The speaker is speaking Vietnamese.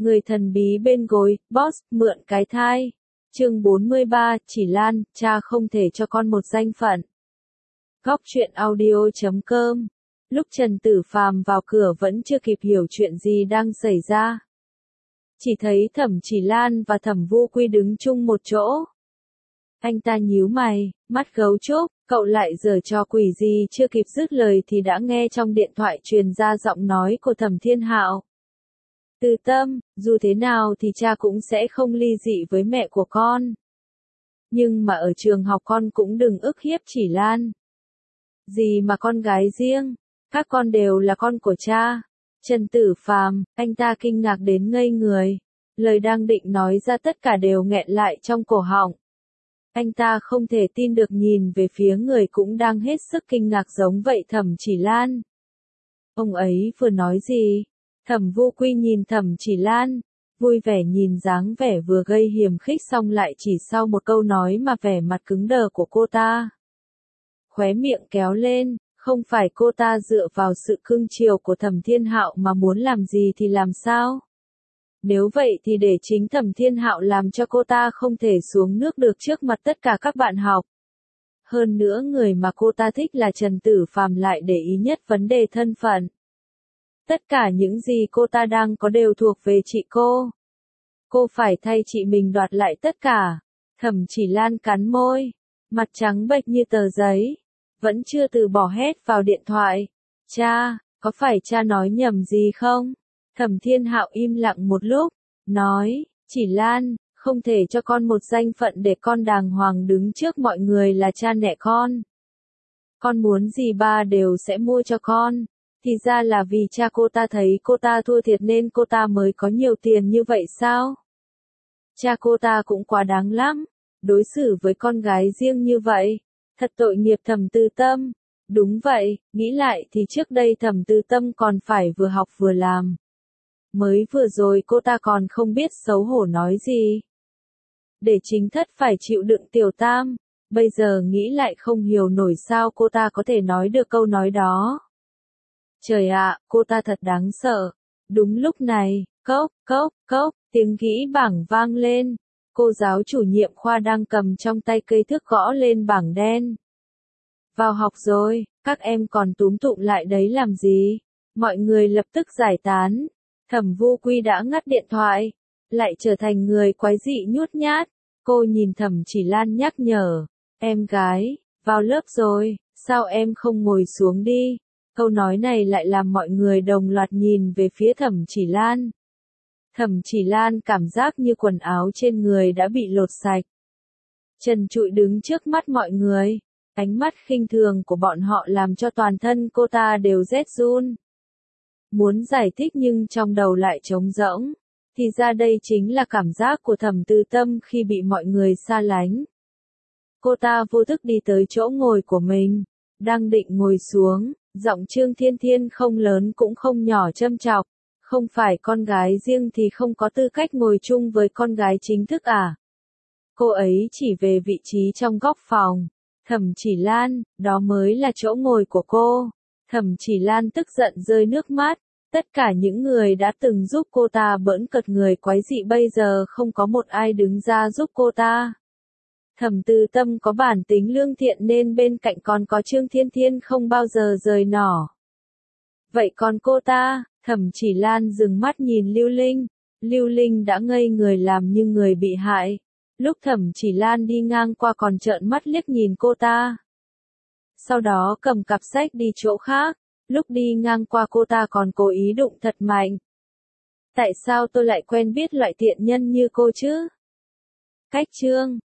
Người thần bí bên gối, boss, mượn cái thai. Chương 43, Chỉ Lan, cha không thể cho con một danh phận. Góc truyện audio.com. Lúc Trần Tử Phàm vào cửa vẫn chưa kịp hiểu chuyện gì đang xảy ra. Chỉ thấy Thẩm Chỉ Lan và Thẩm Vu Quy đứng chung một chỗ. Anh ta nhíu mày, mắt gấu trúc, cậu lại giở trò quỷ gì? Chưa kịp dứt lời thì đã nghe trong điện thoại truyền ra giọng nói của Thẩm Thiên Hạo. Từ Tâm, dù thế nào thì cha cũng sẽ không ly dị với mẹ của con. Nhưng mà ở trường học con cũng đừng ức hiếp Chỉ Lan. Gì mà con gái riêng, các con đều là con của cha. Trần Tử Phàm, anh ta kinh ngạc đến ngây người. Lời đang định nói ra tất cả đều nghẹn lại trong cổ họng. Anh ta không thể tin được nhìn về phía người cũng đang hết sức kinh ngạc giống vậy Thẩm Chỉ Lan. Ông ấy vừa nói gì? Thẩm Vu Quy nhìn Thẩm Chỉ Lan, vui vẻ nhìn dáng vẻ vừa gây hiềm khích xong lại chỉ sau một câu nói mà vẻ mặt cứng đờ của cô ta. Khóe miệng kéo lên, không phải cô ta dựa vào sự cưng chiều của Thẩm Thiên Hạo mà muốn làm gì thì làm sao? Nếu vậy thì để chính Thẩm Thiên Hạo làm cho cô ta không thể xuống nước được trước mặt tất cả các bạn học. Hơn nữa người mà cô ta thích là Trần Tử Phàm lại để ý nhất vấn đề thân phận. Tất cả những gì cô ta đang có đều thuộc về chị cô. Cô phải thay chị mình đoạt lại tất cả. Thẩm Chỉ Lan cắn môi, mặt trắng bệch như tờ giấy, vẫn chưa từ bỏ hét vào điện thoại. Cha, có phải cha nói nhầm gì không? Thẩm Thiên Hạo im lặng một lúc, nói, Chỉ Lan, không thể cho con một danh phận để con đàng hoàng đứng trước mọi người là cha mẹ con. Con muốn gì ba đều sẽ mua cho con. Thì ra là vì cha cô ta thấy cô ta thua thiệt nên cô ta mới có nhiều tiền như vậy sao? Cha cô ta cũng quá đáng lắm, đối xử với con gái riêng như vậy, thật tội nghiệp Thẩm Tư Tâm. Đúng vậy, nghĩ lại thì trước đây Thẩm Tư Tâm còn phải vừa học vừa làm. Mới vừa rồi cô ta còn không biết xấu hổ nói gì. Để chính thất phải chịu đựng Tiểu Tam, bây giờ nghĩ lại không hiểu nổi sao cô ta có thể nói được câu nói đó. Trời ạ, cô ta thật đáng sợ. Đúng lúc này, cốc, cốc, cốc, tiếng gĩ bảng vang lên. Cô giáo chủ nhiệm khoa đang cầm trong tay cây thước gõ lên bảng đen. Vào học rồi, các em còn túm tụm lại đấy làm gì? Mọi người lập tức giải tán. Thẩm Vu Quy đã ngắt điện thoại, lại trở thành người quái dị nhút nhát. Cô nhìn Thẩm Chỉ Lan nhắc nhở, em gái, vào lớp rồi, sao em không ngồi xuống đi? Câu nói này lại làm mọi người đồng loạt nhìn về phía Thẩm Chỉ Lan. Thẩm Chỉ Lan cảm giác như quần áo trên người đã bị lột sạch. Trần trụi đứng trước mắt mọi người, ánh mắt khinh thường của bọn họ làm cho toàn thân cô ta đều rét run. Muốn giải thích nhưng trong đầu lại trống rỗng, thì ra đây chính là cảm giác của Thẩm Tư Tâm khi bị mọi người xa lánh. Cô ta vô thức đi tới chỗ ngồi của mình, đang định ngồi xuống, giọng Trương Thiên Thiên không lớn cũng không nhỏ châm chọc, không phải con gái riêng thì không có tư cách ngồi chung với con gái chính thức à? Cô ấy chỉ về vị trí trong góc phòng. Thẩm Chỉ Lan, đó mới là chỗ ngồi của cô. Thẩm Chỉ Lan tức giận rơi nước mắt. Tất cả những người đã từng giúp cô ta bỡn cợt người quái dị bây giờ không có một ai đứng ra giúp cô ta. Thẩm Tư Tâm có bản tính lương thiện nên bên cạnh còn có Trương Thiên Thiên không bao giờ rời nỏ. Vậy còn cô ta? Thẩm Chỉ Lan dừng mắt nhìn Lưu Linh. Lưu Linh đã ngây người làm như người bị hại. Lúc Thẩm Chỉ Lan đi ngang qua còn trợn mắt liếc nhìn cô ta. Sau đó cầm cặp sách đi chỗ khác. Lúc đi ngang qua cô ta còn cố ý đụng thật mạnh. Tại sao tôi lại quen biết loại tiện nhân như cô chứ? Cách chương